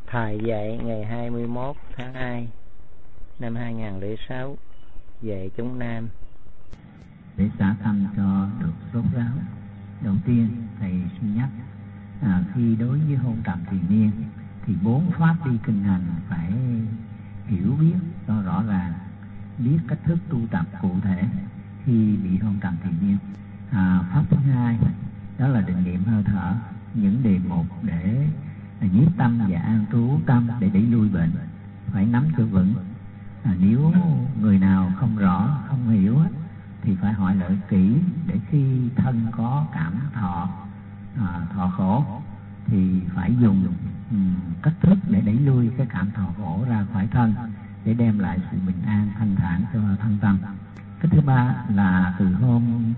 Thầy dạy ngày 21 tháng 2 năm 2006 về chúng Nam. Để xả thân cho được rốt ráo, đầu tiên thầy xin nhắc khi đối với hôn trầm triền miên thì 4 pháp đi kinh hành phải hiểu biết cho rõ ràng, biết cách thức tu tập cụ thể khi bị hôn trầm triền miên. Pháp thứ hai đó là định niệm hơi thở, những đề mục để nhiếp tâm và an trú tâm để đẩy lui bệnh phải nắm cho vững. Nếu người nào không rõ, không hiểu thì phải hỏi lại kỹ, để khi thân có cảm thọ khổ thì phải dùng cách thức để đẩy lui cái cảm thọ khổ ra khỏi thân, để đem lại sự bình an thanh thản cho thân tâm. Cái thứ ba là từ hôm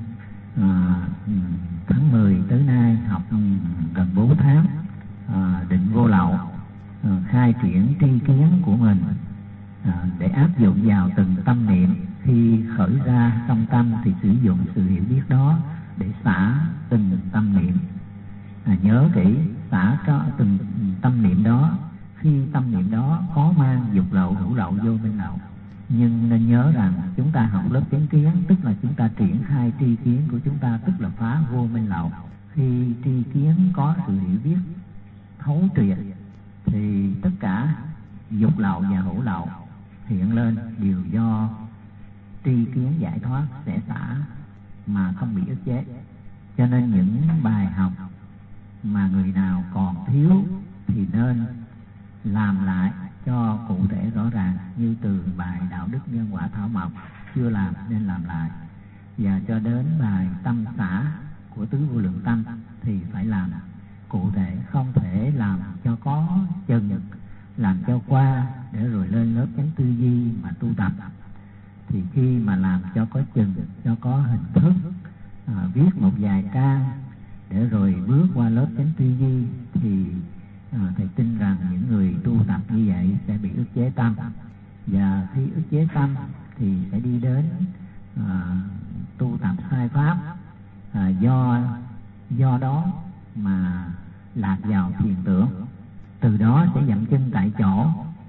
tháng 10 tới nay học gần 4 tháng định vô lậu, khai triển tri kiến của mình để áp dụng vào từng tâm niệm. Khi khởi ra trong tâm thì sử dụng sự hiểu biết đó để xả từng tâm niệm. Nhớ kỹ, xả từng tâm niệm đó. Khi tâm niệm đó có mang dục lậu, hữu lậu, vô minh lậu, nhưng nên nhớ rằng chúng ta học lớp chánh kiến, tức là chúng ta triển khai tri kiến của chúng ta, tức là phá vô minh lậu. Khi tri kiến có sự hiểu biết thấu triệt thì tất cả dục lậu và hữu lậu hiện lên đều do tri kiến giải thoát sẽ xả mà không bị ức chế. Cho nên những bài học mà người nào còn thiếu thì nên làm lại cho cụ thể rõ ràng, như từ bài đạo đức nhân quả thảo mộc chưa làm nên làm lại, và cho đến bài tâm xả của tứ vô lượng tâm thì phải làm cụ thể, không thể làm cho có chừng, làm cho qua để rồi lên lớp chánh tư duy mà tu tập. Thì khi mà làm cho có chừng, cho có hình thức, viết một vài trang để rồi bước qua lớp chánh tư duy thì thầy tin rằng những người tu tập như vậy sẽ bị ức chế tâm, và khi ức chế tâm thì sẽ đi đến tu tập sai pháp, do đó mà lạc vào thiền tưởng, từ đó sẽ dậm chân tại chỗ,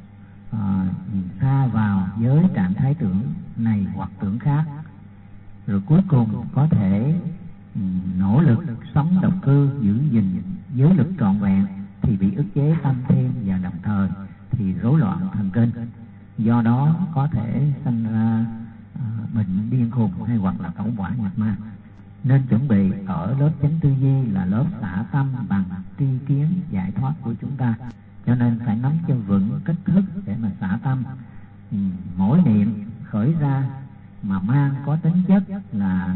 xa vào giới trạng thái tưởng này hoặc tưởng khác, rồi cuối cùng có thể nỗ lực sống độc cư, giữ gìn giới lực trọn vẹn thì bị ức chế tâm thêm, và đồng thời thì rối loạn thần kinh, do đó có thể sanh ra bệnh điên khùng hay hoặc là tẩu hỏa nhập ma. Nên chuẩn bị ở lớp chánh tư duy là lớp xả tâm bằng tri kiến giải thoát của chúng ta, cho nên phải nắm cho vững cách thức để mà xả tâm. Mỗi niệm khởi ra mà mang có tính chất là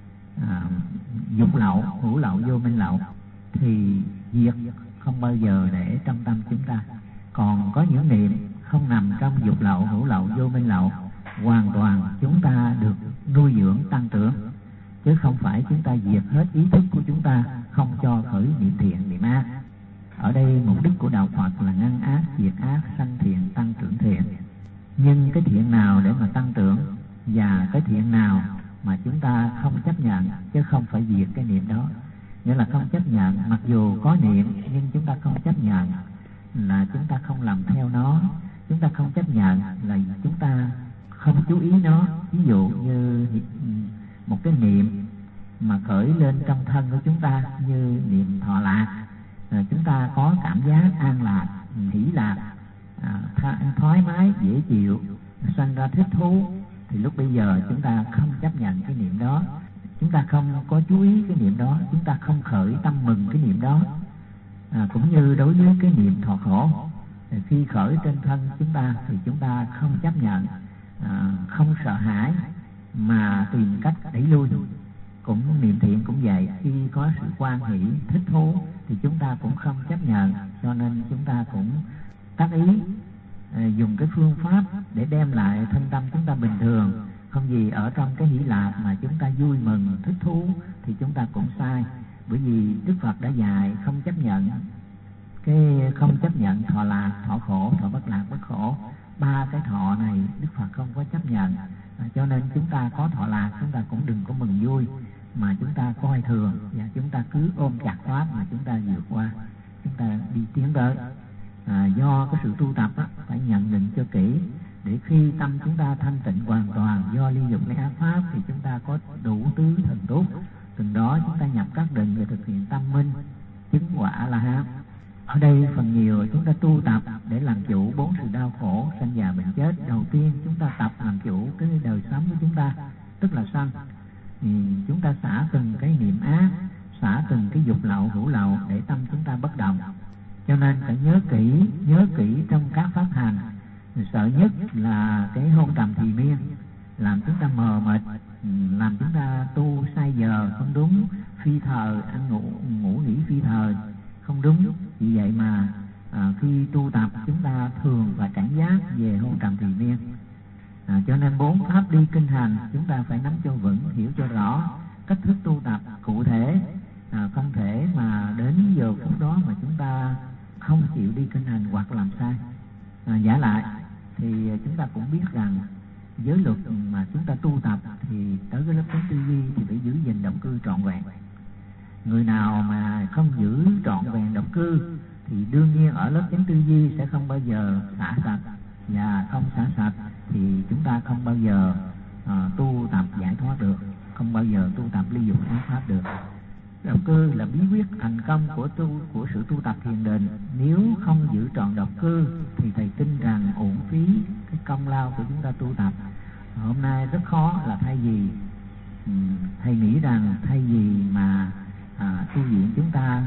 dục lậu, hữu lậu, vô minh lậu thì diệt không bao giờ để trong tâm chúng ta. Còn có những niệm không nằm trong dục lậu, hữu lậu, vô minh lậu, hoàn toàn chúng ta được nuôi dưỡng tăng trưởng, chứ không phải chúng ta diệt hết ý thức của chúng ta, không cho khởi niệm thiện, niệm ác. Ở đây mục đích của đạo Phật là ngăn ác, diệt ác, sanh thiện, tăng trưởng thiện. Nhưng cái thiện nào để mà tăng trưởng, và cái thiện nào mà chúng ta không chấp nhận, chứ không phải diệt cái niệm đó. Nghĩa là không chấp nhận, mặc dù có niệm nhưng chúng ta không chấp nhận là chúng ta không làm theo nó. Chúng ta không chấp nhận là chúng ta không chú ý nó. Ví dụ như một cái niệm mà khởi lên trong thân của chúng ta như niệm thọ lạc, chúng ta có cảm giác an lạc, hỷ lạc, thoải mái, dễ chịu, sanh ra thích thú, thì lúc bây giờ chúng ta không chấp nhận cái niệm đó, chúng ta không có chú ý cái niệm đó, chúng ta không khởi tâm mừng cái niệm đó. Cũng như đối với cái niệm thọ khổ, khi khởi trên thân chúng ta thì chúng ta không chấp nhận, không sợ hãi mà tìm cách đẩy lui. Cũng niệm thiện cũng vậy, khi có sự hoan hỷ, thích thú thì chúng ta cũng không chấp nhận, cho nên chúng ta cũng tác ý dùng cái phương pháp để đem lại thân tâm chúng ta bình thường. Không gì ở trong cái hỷ lạc mà chúng ta vui mừng, thích thú thì chúng ta cũng sai. Bởi vì Đức Phật đã dạy không chấp nhận, không chấp nhận thọ lạc, thọ khổ, thọ bất lạc, bất khổ. 3 cái thọ này Đức Phật không có chấp nhận. Cho nên chúng ta có thọ lạc, chúng ta cũng đừng có mừng vui, mà chúng ta coi thường và chúng ta cứ ôm chặt pháp mà chúng ta vượt qua, chúng ta đi tiến tới. do cái sự tu tập á, phải nhận định cho kỹ, để khi tâm chúng ta thanh tịnh hoàn toàn do ly dục lấy ác pháp thì chúng ta có đủ tứ thần túc, từng đó chúng ta nhập các định và thực hiện tâm minh chứng quả là hán. Ở đây phần nhiều chúng ta tu tập để làm chủ bốn sự đau khổ sanh già bệnh chết. Đầu tiên chúng ta tập làm chủ cái đời sống của chúng ta, tức là sanh. Chúng ta xả từng cái niệm ác, xả từng cái dục lậu hữu lậu để tâm chúng ta bất động. Cho nên phải nhớ kỹ trong các pháp hành. Sợ nhất là cái hôn trầm trì miên, làm chúng ta mờ mịt, làm chúng ta tu sai giờ không đúng, phi thời ăn ngủ nghỉ phi thời không đúng. Vì vậy mà khi tu tập chúng ta thường phải cảnh giác về hôn trầm trì miên. Cho nên 4 pháp đi kinh hành chúng ta phải nắm cho vững, hiểu cho rõ cách thức tu tập cụ thể. Không thể mà đến giờ phút đó mà chúng ta không chịu đi kinh hành hoặc làm sai. Giả lại thì chúng ta cũng biết rằng giới luật mà chúng ta tu tập thì tới cái lớp chánh tư duy thì phải giữ gìn động cư trọn vẹn. Người nào mà không giữ trọn vẹn động cư thì đương nhiên ở lớp chánh tư duy sẽ không bao giờ xả sạch, và không xả sạch thì chúng ta không bao giờ tu tập giải thoát được, không bao giờ tu tập ly dục ác pháp được. Động cư là bí quyết thành công của sự tu tập thiền định. Nếu không giữ trọn động cư thì thầy tin rằng uổng phí cái công lao của chúng ta tu tập. Hôm nay rất khó là thay vì thầy nghĩ rằng thay vì mà tu viện chúng ta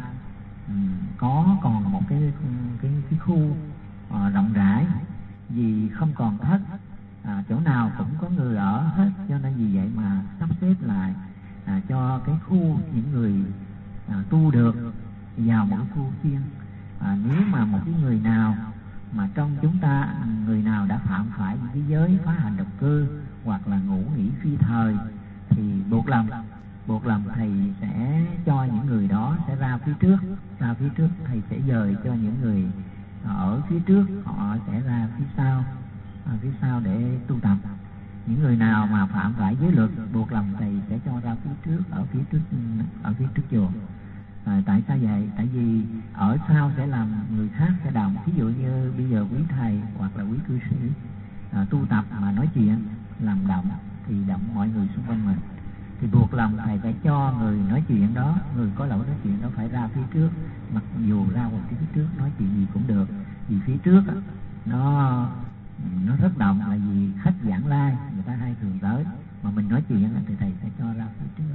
có còn một cái khu rộng rãi, vì không còn thất, chỗ nào cũng có người ở hết, cho nên vì vậy mà sắp xếp lại cho cái khu những người tu được vào mỗi khu riêng. Nếu mà một cái người nào mà trong chúng ta, người nào đã phạm phải những cái giới phá hành độc cư hoặc là ngủ nghỉ phi thời thì buộc lòng thầy sẽ cho những người đó sẽ ra phía trước thầy sẽ dời cho những người ở phía trước, họ sẽ ra phía sau để tu tập. Những người nào mà phạm phải giới luật buộc lòng thầy sẽ cho ra phía trước, ở phía trước chùa. Tại sao vậy? Tại vì ở sau sẽ làm người khác sẽ động. Ví dụ như bây giờ quý thầy hoặc là quý cư sĩ tu tập mà nói chuyện làm động thì động mọi người xung quanh mình, thì buộc lòng thầy phải cho người nói chuyện đó, người có lỗi nói chuyện đó phải ra phía trước. Mặc dù ra một phía trước nói chuyện gì cũng được, vì phía trước nó rất động, là vì khách giảng lai người ta hay thường tới, mà mình nói chuyện thì thầy sẽ cho ra phía trước.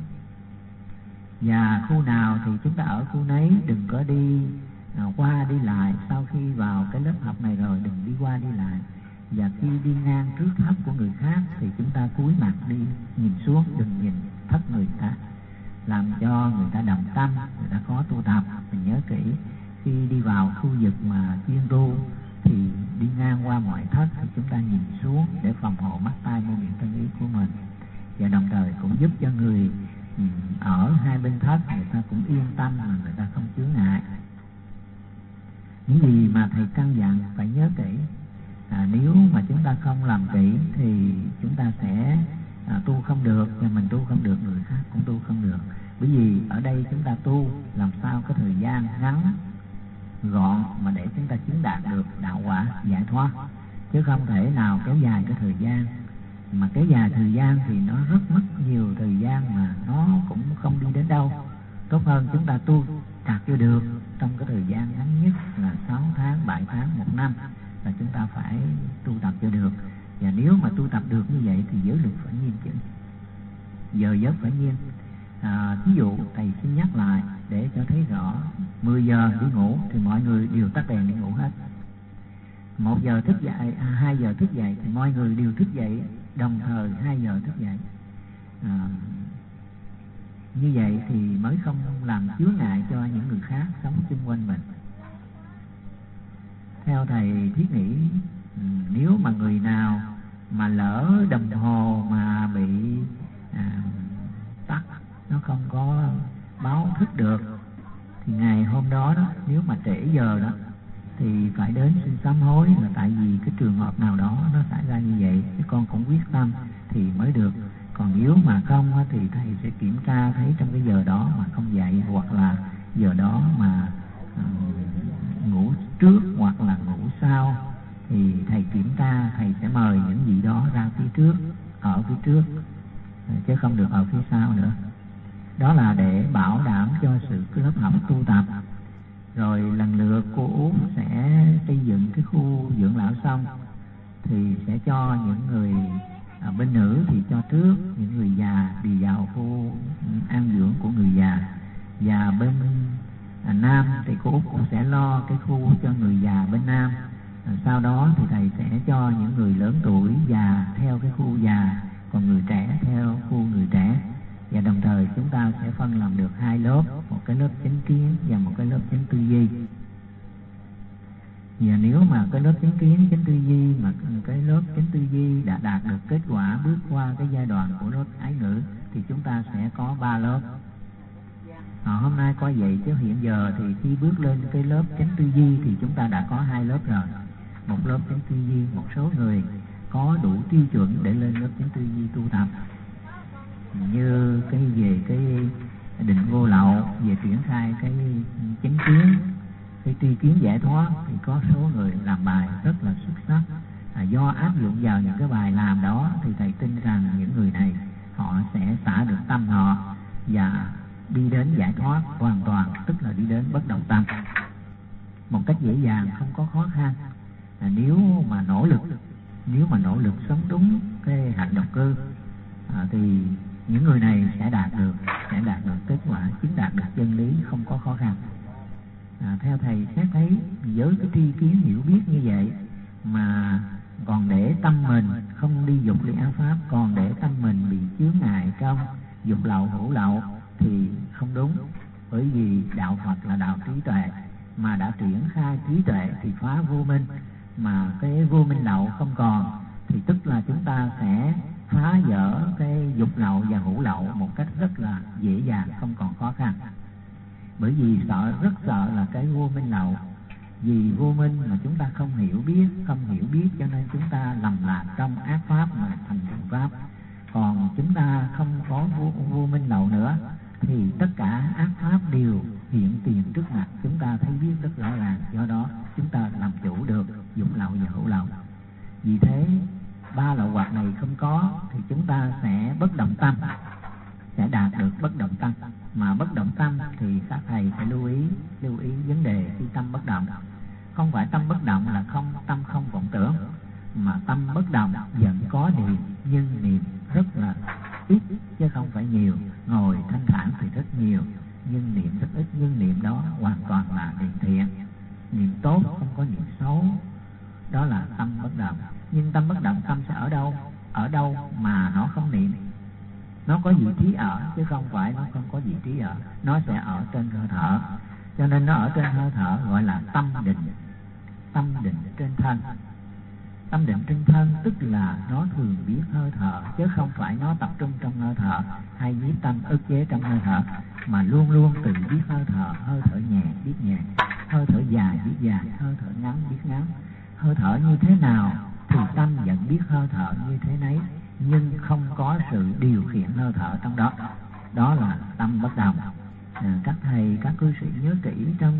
Và khu nào thì chúng ta ở khu nấy, đừng có đi qua đi lại. Sau khi vào cái lớp học này rồi đừng đi qua đi lại, và khi đi ngang trước thấp của người khác thì chúng ta cúi mặt đi nhìn xuống, đừng nhìn thấp người ta, làm cho người ta đồng tâm, người ta khó tu tập. Mình nhớ kỹ, khi đi vào khu vực mà chuyên tu thì đi ngang qua mọi thất thì chúng ta nhìn xuống để phòng hộ mắt tai mũi miệng thân ý của mình, và đồng thời cũng giúp cho người ở hai bên thất người ta cũng yên tâm mà người ta không chướng ngại. Những gì mà thầy căn dặn phải nhớ kỹ. Nếu mà chúng ta không làm kỹ thì chúng ta sẽ tu không được, và mình tu không được, người khác cũng tu không được. Bởi vì ở đây chúng ta tu làm sao có thời gian ngắn gọn mà để chúng ta chứng đạt được đạo quả giải thoát, chứ không thể nào kéo dài cái thời gian. Mà kéo dài thời gian thì nó rất mất nhiều thời gian mà nó cũng không đi đến đâu. Tốt hơn chúng ta tu đạt cho được trong cái thời gian ngắn nhất là 6 tháng, 7 tháng, 1 năm là chúng ta phải tu tập cho được. Và nếu mà tu tập được như vậy thì giới luật phải nghiêm chỉnh, giờ giấc phải nghiêm. Ví dụ thầy xin nhắc lại để cho thấy rõ, 10 giờ đi ngủ thì mọi người đều tắt đèn đi ngủ hết. 1 giờ thức dậy, 2 giờ thức dậy thì mọi người đều thức dậy đồng thời 2 giờ thức dậy. Như vậy thì mới không làm chướng ngại cho những người khác sống xung quanh mình. Theo thầy thiết nghĩ, nếu mà người nào mà lỡ đồng hồ mà bị tắt, nó không có báo thức được, thì ngày hôm đó nếu mà trễ giờ đó thì phải đến xin sám hối, là tại vì cái trường hợp nào đó nó xảy ra như vậy, chứ con cũng quyết tâm thì mới được. Còn nếu mà không thì thầy sẽ kiểm tra thấy trong cái giờ đó mà không dậy, hoặc là giờ đó mà ngủ trước hoặc là sau thì thầy kiểm tra, thầy sẽ mời những vị đó ra phía trước, ở phía trước, chứ không được ở phía sau nữa. Đó là để bảo đảm cho sự lớp học tu tập. Rồi lần lượt cô Út sẽ xây dựng cái khu dưỡng lão xong thì sẽ cho những người bên nữ thì cho trước, những người già đi vào khu an dưỡng của người già, và bên nam thì cô Út cũng sẽ lo cái khu cho người già bên nam. Sau đó thì thầy sẽ cho những người lớn tuổi già theo cái khu già, còn người trẻ theo khu người trẻ. Và đồng thời chúng ta sẽ phân làm được hai lớp, một cái lớp chánh kiến và một cái lớp chánh tư duy. Và nếu mà cái lớp chánh kiến, chánh tư duy, mà cái lớp chánh tư duy đã đạt được kết quả bước qua cái giai đoạn của lớp ái ngữ thì chúng ta sẽ có 3 lớp. Hôm nay có vậy, chứ hiện giờ thì khi bước lên cái lớp chánh tư duy thì chúng ta đã có 2 lớp rồi. Một lớp chánh tư duy, một số người có đủ tiêu chuẩn để lên lớp chánh tư duy tu tập, như cái về cái định vô lậu, về triển khai cái chánh kiến, cái tri kiến giải thoát, thì có số người làm bài rất là xuất sắc. Do áp dụng vào những cái bài làm đó thì thầy tin rằng những người này họ sẽ xả được tâm họ và đi đến giải thoát hoàn toàn, tức là đi đến bất động tâm một cách dễ dàng, không có khó khăn. Nếu mà nỗ lực sống đúng cái hạnh độc cư thì những người này sẽ đạt được kết quả, chứng đạt được chân lý, không có khó khăn. Theo thầy xét thấy, với cái tri kiến hiểu biết như vậy mà còn để tâm mình không đi dục ly ác pháp, còn để tâm mình bị chướng ngại trong dục lậu hữu lậu thì không đúng. Bởi vì đạo Phật là đạo trí tuệ, mà đã triển khai trí tuệ thì phá vô minh, mà cái vô minh lậu không còn thì tức là chúng ta sẽ phá vỡ cái dục lậu và hữu lậu một cách rất là dễ dàng, không còn khó khăn. Bởi vì rất sợ là cái vô minh lậu, vì vô minh mà chúng ta không hiểu biết cho nên chúng ta lầm lạc trong ác pháp mà thành thiện pháp. Còn chúng ta không có vô minh lậu nữa thì tất cả ác pháp đều hiện tiền trước mặt, chúng ta thấy biết rất rõ ràng. Do đó chúng ta làm chủ được dục lậu và hữu lậu. Vì thế 3 lậu hoặc này không có thì chúng ta sẽ bất động tâm, sẽ đạt được bất động tâm. Mà bất động tâm thì các thầy phải lưu ý vấn đề khi tâm bất động. Không phải tâm bất động là tâm không vọng tưởng, mà tâm bất động vẫn có niệm, nhưng niệm rất là ít chứ không phải nhiều. Ngồi thanh thản thì rất nhiều, nhưng niệm rất ít. Nhưng niệm đó hoàn toàn là niệm thiện, niệm tốt, không có niệm xấu. Đó là tâm bất động. Nhưng tâm bất động, tâm sẽ ở đâu mà nó không niệm? Nó có vị trí ở, chứ không phải nó không có vị trí ở. Nó sẽ ở trên hơi thở. Cho nên nó ở trên hơi thở gọi là tâm định. Tâm định trên thân. Tâm định trên thân tức là nó thường biết hơi thở, chứ không phải nó tập trung trong hơi thở hay nhiếp tâm ức chế trong hơi thở, mà luôn luôn tự biết hơi thở nhẹ biết nhẹ, hơi thở dài biết dài, hơi thở ngắn biết ngắn. Hơi thở như thế nào thì tâm vẫn biết hơi thở như thế nấy, nhưng không có sự điều khiển hơi thở trong đó. Đó là tâm bất động. Các thầy, các cư sĩ nhớ kỹ trong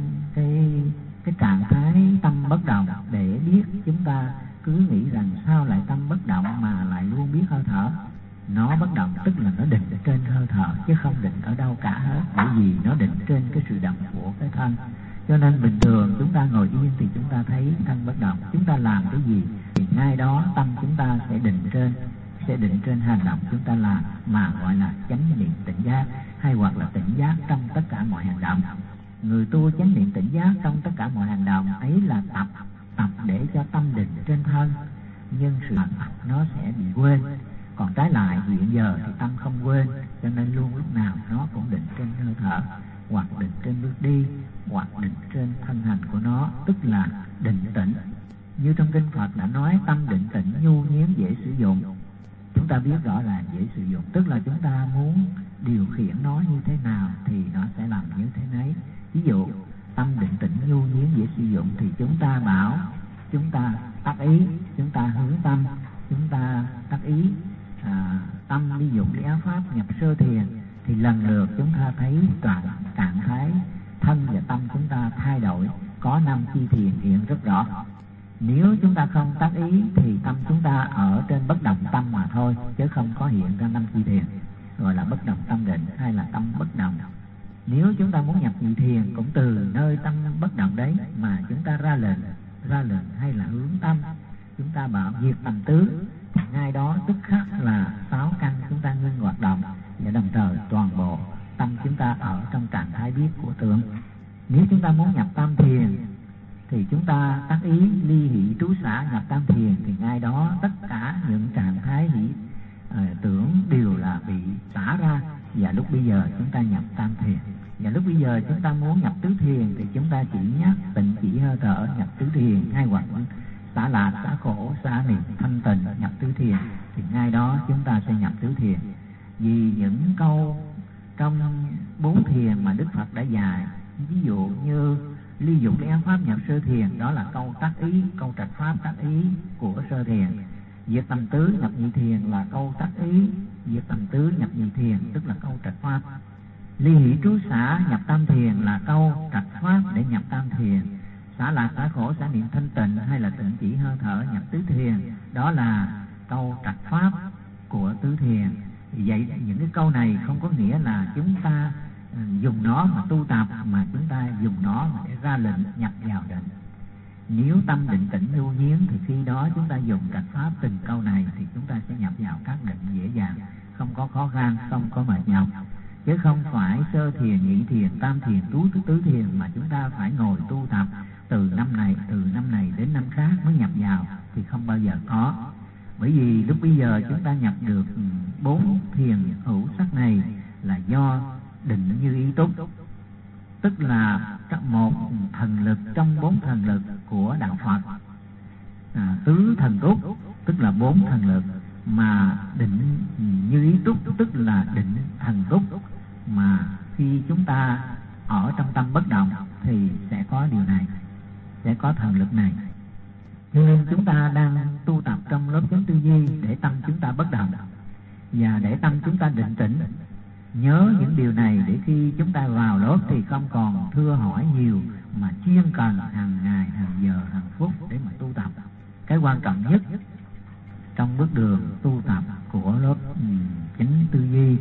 cái trạng thái tâm bất động để biết. Chúng ta cứ nghĩ rằng sao lại tâm bất động mà lại luôn biết hơi thở. Nó bất động tức là nó định trên hơi thở, chứ không định ở đâu cả hết. Bởi vì nó định trên cái sự động của cái thân. Cho nên bình thường chúng ta ngồi yên thì chúng ta thấy thân bất động. Chúng ta làm cái gì thì ngay đó tâm chúng ta sẽ định trên hành động chúng ta làm, mà gọi là chánh niệm tỉnh giác, hay hoặc là tỉnh giác trong tất cả mọi hành động. Người tu chánh niệm tỉnh giác trong tất cả mọi hành động ấy là tập để cho tâm định trên thân, nhưng sự nó sẽ bị quên. Còn trái lại hiện giờ thì tâm không quên, cho nên luôn lúc nào nó cũng định trên hơi thở, hoặc định trên bước đi, hoặc định trên thân hành của nó, tức là định tĩnh. Như trong kinh Phật đã nói, tâm định tĩnh nhu nhiến dễ sử dụng. Chúng ta biết rõ là dễ sử dụng, tức là chúng ta muốn điều khiển nó như thế nào thì nó sẽ làm như thế nấy. Ví dụ tâm định tĩnh nhu nhiến dễ sử dụng thì chúng ta bảo chúng ta tác ý, chúng ta hướng tâm, chúng ta tác ý tâm đi dục lý áo pháp nhập sơ thiền, thì lần lượt chúng ta thấy trạng thái thân và tâm chúng ta thay đổi, có 5 chi thiền hiện rất rõ. Nếu chúng ta không tác ý thì tâm chúng ta ở trên bất động tâm mà thôi, chứ không có hiện ra năm chi thiền, gọi là bất động tâm định hay là tâm bất động. Nếu chúng ta muốn nhập nhị thiền cũng từ nơi tâm bất động đấy mà chúng ta ra lệnh hay là hướng tâm, chúng ta bảo diệt tầm tứ, ngay đó tức khắc là 6 căn chúng ta ngưng hoạt động, và đồng thời toàn bộ tâm chúng ta ở trong trạng thái biết của tưởng. Nếu chúng ta muốn nhập tam thiền thì chúng ta tác ý ly hỷ trú xả nhập tam thiền, thì ngay đó tất cả những trạng thái hỷ tưởng đều là bị xả ra, và lúc bây giờ chúng ta nhập tam thiền. Và lúc bây giờ chúng ta muốn nhập tứ thiền thì chúng ta chỉ nhắc tịnh chỉ hơi thở nhập tứ thiền, hay hoặc xả lạc, xả khổ, xả niệm, thanh tịnh nhập tứ thiền, thì ngay đó chúng ta sẽ nhập tứ thiền. Vì những câu trong 4 thiền mà Đức Phật đã dạy, ví dụ như ly dục ly ác pháp nhập sơ thiền, đó là câu tác ý, câu trạch pháp tác ý của sơ thiền. Diệt tầm tứ nhập nhị thiền là câu tác ý, diệt tầm tứ nhập nhị thiền tức là câu trạch pháp. Ly hỷ trú xả nhập tam thiền là câu trạch pháp để nhập tam thiền. Xả lạc, xả khổ, xả niệm, thanh tịnh hay là tịnh chỉ hơi thở nhập tứ thiền, đó là câu trạch pháp của tứ thiền. Vậy những cái câu này không có nghĩa là chúng ta dùng nó mà tu tập, mà chúng ta dùng nó mà để ra lệnh nhập vào định. Nếu tâm định tĩnh nhu nhiến thì khi đó chúng ta dùng trạch pháp từng câu này thì chúng ta sẽ nhập vào các định dễ dàng, không có khó khăn, không có mệt nhọc. Chứ không phải sơ thiền, nhị thiền, tam thiền, tứ thiền mà chúng ta phải ngồi tu tập từ năm này đến năm khác mới nhập vào thì không bao giờ có. Bởi vì lúc bây giờ chúng ta nhập được 4 thiền hữu sắc này là do định như ý túc, tức là một thần lực trong 4 thần lực của đạo Phật. Tứ thần túc tức là 4 thần lực, mà định như ý túc tức là định thần túc, mà khi chúng ta ở trong tâm bất động thì sẽ có điều này, sẽ có thần lực này. Cho nên chúng ta đang tu tập trong lớp chánh tư duy để tâm chúng ta bất động và để tâm chúng ta định tĩnh. Nhớ những điều này để khi chúng ta vào lớp thì không còn thưa hỏi nhiều, mà chuyên cần hàng ngày, hàng giờ, hàng phút để mà tu tập. Cái quan trọng nhất trong bước đường tu tập của lớp chánh tư duy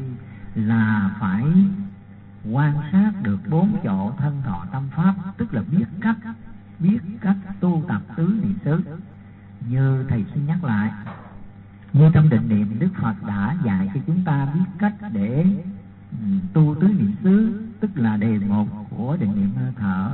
là phải quan sát được 4 chỗ thân thọ tâm pháp, tức là biết cách tu tập tứ niệm xứ. Như thầy xin nhắc lại, như trong định niệm Đức Phật đã dạy cho chúng ta biết cách để tu tứ niệm xứ, tức là đề 1 của định niệm hơi thở.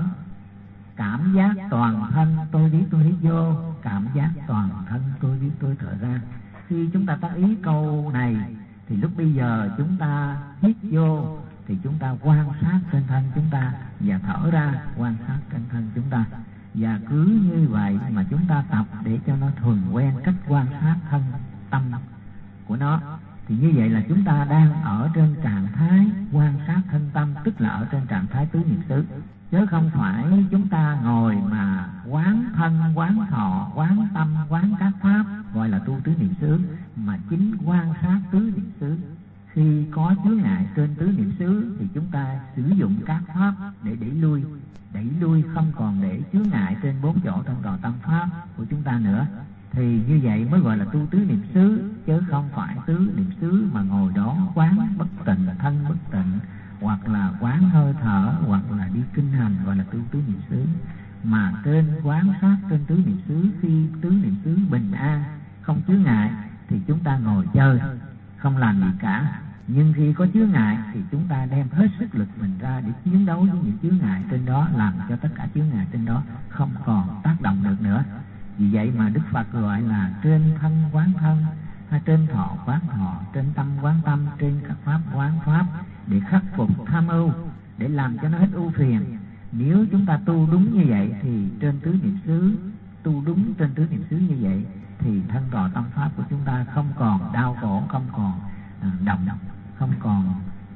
Cảm giác toàn thân tôi biết tôi hít vô, cảm giác toàn thân tôi biết tôi thở ra. Khi chúng ta tác ý câu này thì lúc bây giờ chúng ta hít vô thì chúng ta quan sát trên thân chúng ta, và thở ra quan sát trên thân chúng ta. Và cứ như vậy mà chúng ta tập để cho nó thuần quen cách quan sát thân tâm của nó, thì như vậy là chúng ta đang ở trên trạng thái quan sát thân tâm, tức là ở trên trạng thái tứ niệm xứ, chứ không phải chúng ta ngồi mà quán thân, quán thọ, quán tâm, quán các pháp gọi là tu tứ niệm xứ, mà chính quan sát tứ niệm xứ. Khi có chướng ngại trên tứ niệm xứ thì chúng ta sử dụng các pháp để đẩy lui không còn để chướng ngại trên 4 chỗ thân thọ tâm pháp của chúng ta nữa. Thì như vậy mới gọi là tu tứ niệm xứ, chứ không phải tứ niệm xứ mà ngồi đó quán bất tịnh, thân bất tịnh, hoặc là quán hơi thở, hoặc là đi kinh hành gọi là tu tứ niệm xứ. Mà trên quán sát trên tứ niệm xứ, khi tứ niệm xứ bình an không chướng ngại thì chúng ta ngồi chơi không làm gì cả. Nhưng khi có chướng ngại thì chúng ta đem hết sức lực mình ra để chiến đấu với những chướng ngại trên đó, làm cho tất cả chướng ngại trên đó không còn tác động được nữa. Vì vậy mà Đức Phật gọi là trên thân quán thân, hay trên thọ quán thọ, trên tâm quán tâm, trên các pháp quán pháp, để khắc phục tham ưu, để làm cho nó hết ưu phiền. Nếu chúng ta tu đúng như vậy thì trên tứ niệm xứ, tu đúng trên tứ niệm xứ như vậy thì thân thọ tâm pháp của chúng ta không còn đau khổ, không còn động, không còn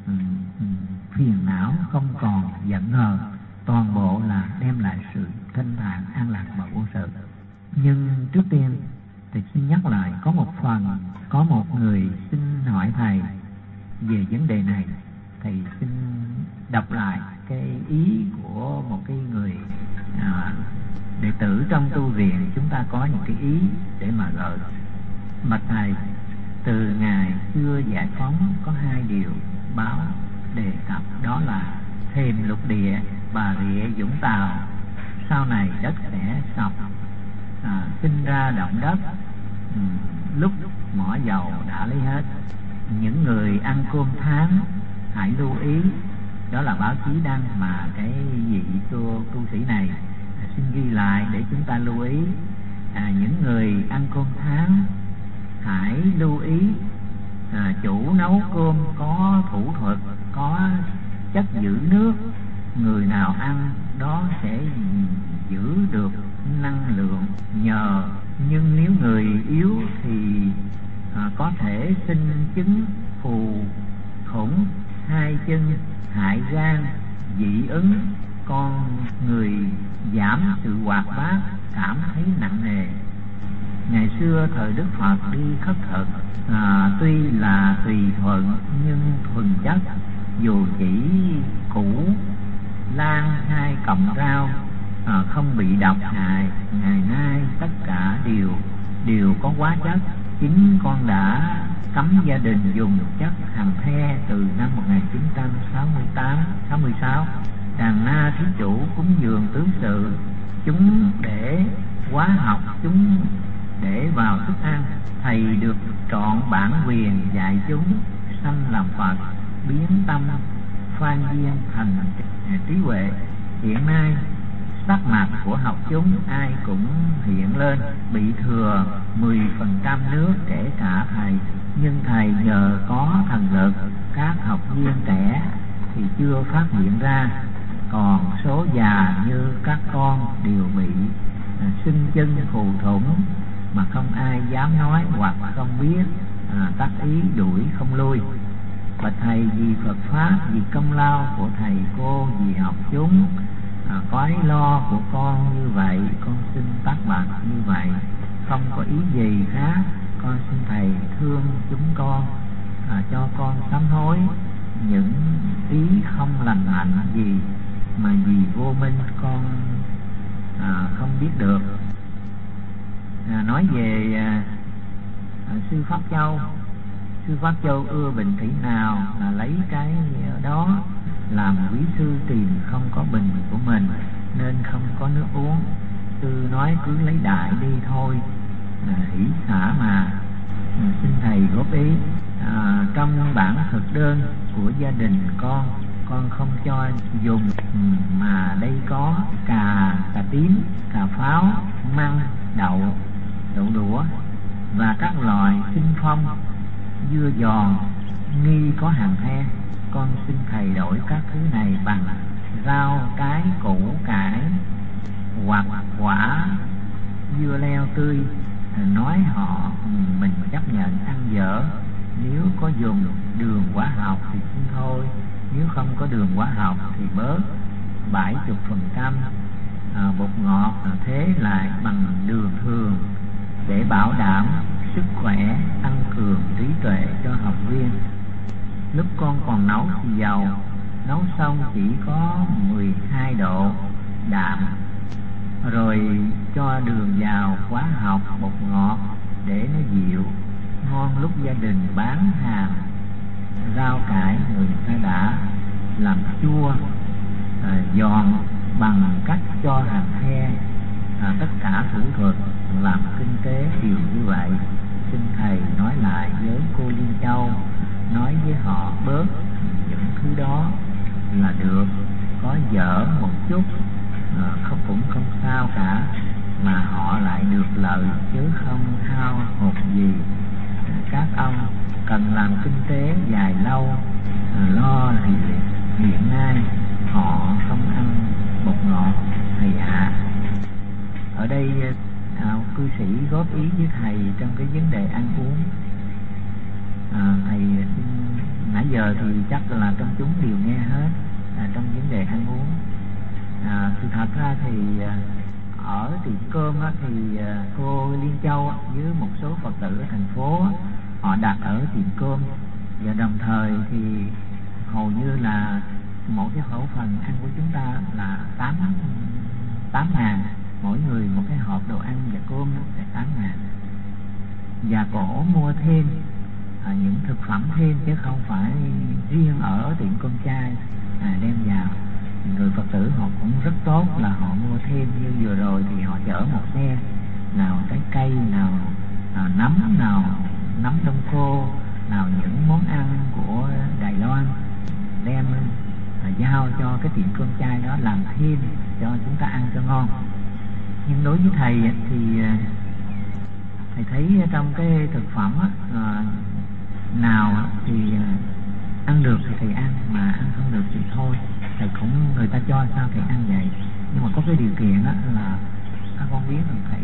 phiền não, không còn giận hờn, toàn bộ là đem lại sự thanh thản, an lạc và vô sự. Nhưng trước tiên thì xin nhắc lại, có một phần có một người xin hỏi thầy về vấn đề này. Thầy xin đọc lại cái ý của một cái người đệ tử trong tu viện chúng ta có những cái ý để mà gợi. Bạch thầy, từ ngày xưa giải phóng có hai điều báo đề cập, đó là thềm lục địa và địa Vũng Tàu. Sau này đất sẽ sập, sinh ra động đất, lúc mỏ dầu đã lấy hết. Những người ăn cơm tháng hãy lưu ý, đó là báo chí đăng mà cái vị tu sĩ này xin ghi lại để chúng ta lưu ý. Những người ăn cơm tháng hãy lưu ý, chủ nấu cơm có thủ thuật, có chất giữ nước, người nào ăn đó sẽ giữ được năng lượng nhờ. Nhưng nếu người yếu thì có thể sinh chứng phù thủng hai chân, hại gan, dị ứng. Con người giảm sự hoạt bát, cảm thấy nặng nề. Ngày xưa thời Đức Phật đi khất thực, tuy là tùy thuận nhưng thuần chất, dù chỉ củ lan hai cọng rau không bị độc hại. Ngày nay tất cả đều có hóa chất. Chính con đã cấm gia đình dùng chất hàn the từ năm 1966. Đàn na thí chủ cúng dường tứ sự, chúng để hóa học, chúng để vào thức ăn. Thầy được trọn bản quyền dạy chúng sanh làm Phật, biến tâm phan duyên thành trí huệ. Hiện nay sắc mặt của học chúng ai cũng hiện lên bị thừa 10% nước, kể cả thầy. Nhưng thầy nhờ có thần lực, các học viên trẻ thì chưa phát hiện ra. Còn số già như các con đều bị sinh chân phù thủng mà không ai dám nói hoặc không biết, tác ý đuổi không lui. Bạch thầy, vì Phật pháp, vì công lao của thầy cô, vì học chúng, cõi lo của con như vậy, con xin tác bạch như vậy, không có ý gì khác. Con xin thầy thương chúng con, cho con sám hối những ý không lành mạnh gì mà vì vô minh con không biết được. Nói về sư Pháp Châu. Sư Pháp Châu ưa bình thủy nào là lấy cái đó làm quý sư tìm không có bình của mình nên không có nước uống. Sư nói cứ lấy đại đi thôi, hỷ xả mà. Xin thầy góp ý. Trong bản thực đơn của gia đình con không cho dùng, mà đây có cà tím, cà pháo, măng, đậu đũa và các loại sinh phong, dưa giòn nghi có hàn the. Con xin thầy đổi các thứ này bằng rau cái, củ cải hoặc quả dưa leo tươi. Nói họ mình chấp nhận ăn dở. Nếu có dùng đường hóa học thì xin thôi, nếu không có đường hóa học thì bớt 70%. Bột ngọt thế lại bằng đường thường để bảo đảm sức khỏe, tăng cường trí tuệ cho học viên. Lúc con còn nấu xì dầu, nấu xong chỉ có 12 độ đạm, rồi cho đường vào hóa học, bột ngọt để nó dịu ngon. Lúc gia đình bán hàng rau cải, người ta đã làm chua, giòn bằng cách cho hàn the. Tất cả thủ thuật làm kinh tế đều như vậy. Xin thầy nói lại với cô Liên Châu, nói với họ bớt những thứ đó là được. Có dở một chút cũng không sao cả, mà họ lại được lợi chứ không hao hụt gì. Các ông cần làm kinh tế dài lâu, lo thì hiện nay họ không ăn bột ngọt thầy ạ. Ở đây cư sĩ góp ý với thầy trong cái vấn đề ăn uống. Thầy nãy giờ thì chắc là trong chúng đều nghe hết trong vấn đề ăn uống. Thì thật ra thì ở tiệm cơm thì cô Liên Châu với một số Phật tử ở thành phố họ đặt ở tiệm cơm, và đồng thời thì hầu như là mỗi cái khẩu phần ăn của chúng ta là 8.000 mỗi người một cái hộp đồ ăn và cơm là 8.000. Và cổ mua thêm những thực phẩm thêm, chứ không phải riêng ở tiệm cơm chay đem vào. Người Phật tử họ cũng rất tốt, là họ mua thêm. Như vừa rồi thì họ chở một xe, nào trái cây, nào nấm đông khô, nào những món ăn của Đài Loan, đem giao cho cái tiệm cơm chay đó làm thêm cho chúng ta ăn cho ngon. Nhưng đối với thầy thì thầy thấy trong cái thực phẩm nào thì ăn được thì thầy ăn, mà ăn không được thì thôi. Thầy cũng, người ta cho sao thầy ăn vậy. Nhưng mà có cái điều kiện là các con biết rằng thầy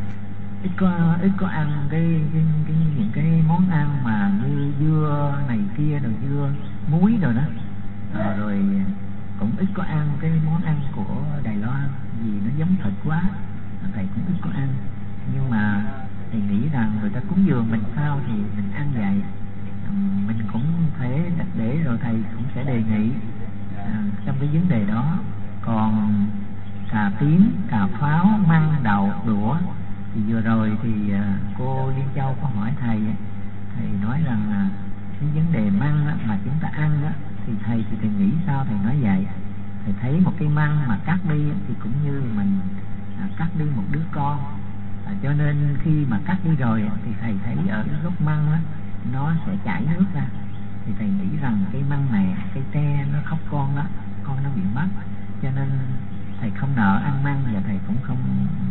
ít có ăn những cái món ăn mà như dưa này kia, rồi dưa muối rồi đó, rồi cũng ít có ăn cái món ăn của Đài Loan vì nó giống thịt quá, thầy cũng ít có ăn. Nhưng mà thầy nghĩ rằng người ta cúng dường mình sao thì mình ăn vậy. Mình cũng thể để rồi thầy cũng sẽ đề nghị trong cái vấn đề đó. Còn cà tím, cà pháo, măng, đậu, đũa thì vừa rồi thì cô Liên Châu có hỏi thầy nói rằng cái vấn đề măng mà chúng ta ăn thì thầy nghĩ sao, thầy nói vậy. Thầy thấy một cái măng mà cắt đi thì cũng như mình cắt đi một đứa con, cho nên khi mà cắt đi rồi thì thầy thấy ở cái gốc măng nó sẽ chảy nước ra. Thì thầy nghĩ rằng cái măng này, cái tre nó khóc con đó, con nó bị mất, cho nên thầy không nỡ ăn măng, và thầy cũng không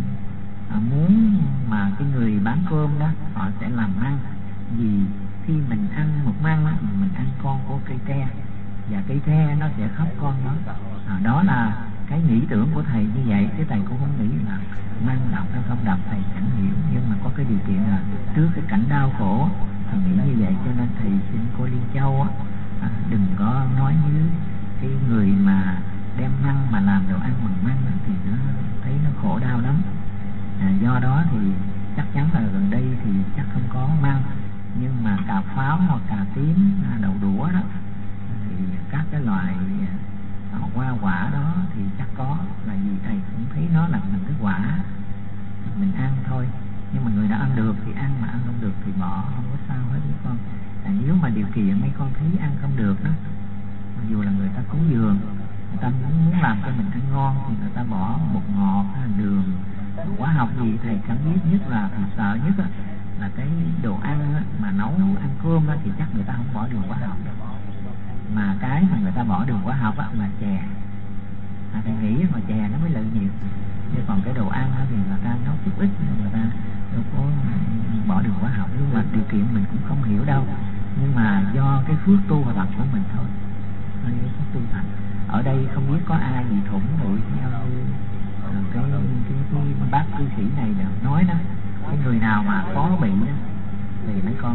muốn mà cái người bán cơm đó họ sẽ làm măng. Vì khi mình ăn một măng mình ăn con của cây tre, và cây tre nó sẽ khóc con đó. Đó là cái nghĩ tưởng của thầy như vậy, chứ thầy cũng không nghĩ là măng độc hay không độc, thầy chẳng hiểu. Nhưng mà có cái điều kiện là trước cái cảnh đau khổ thầy nghĩ như vậy, cho nên thầy xin cô Liên Châu đừng có nói với cái người mà đem măng mà làm đồ ăn bằng măng thì nó thấy nó khổ đau lắm. Do đó thì chắc chắn là gần đây thì chắc không có măng, nhưng mà cà pháo hoặc cà tím, đậu đũa đó, thì các cái loại hoa quả đó thì chắc có, là vì thầy cũng thấy nó là một cái quả mình ăn thôi. Nhưng mà người đã ăn được thì ăn, mà ăn không được thì bỏ, không có sao hết mấy con. Nếu mà điều kiện mấy con thấy ăn không được đó, mặc dù là người ta cúng dường, người ta muốn làm cho mình ăn ngon thì người ta bỏ bột ngọt hay đường, hóa học gì thầy chẳng biết. Nhất là thầy sợ nhất là cái đồ ăn mà nấu ăn cơm thì chắc người ta không bỏ đường hóa học, mà cái mà người ta bỏ đường hóa học là chè. Thầy nghĩ mà chè nó mới lợi nhiều, chứ còn cái đồ ăn thì người ta nấu chút ít, người ta đâu có bỏ đường hóa học. Nhưng mà điều kiện mình cũng không hiểu đâu, nhưng mà do cái phước tu và tập của mình thôi. Phước tu thành ở đây không biết có ai bị thủng bụi theo cái bác cư sĩ này nói đó. Cái người nào mà có bị đó, thì mấy con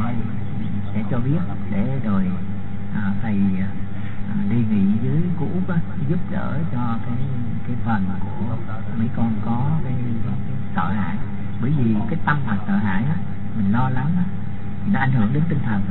sẽ cho biết, để rồi thầy đề nghị với cô Út giúp đỡ cho cái phần của mấy con có cái sợ hãi. Bởi vì cái tâm mà sợ hãi mình lo lắng thì nó ảnh hưởng đến tinh thần.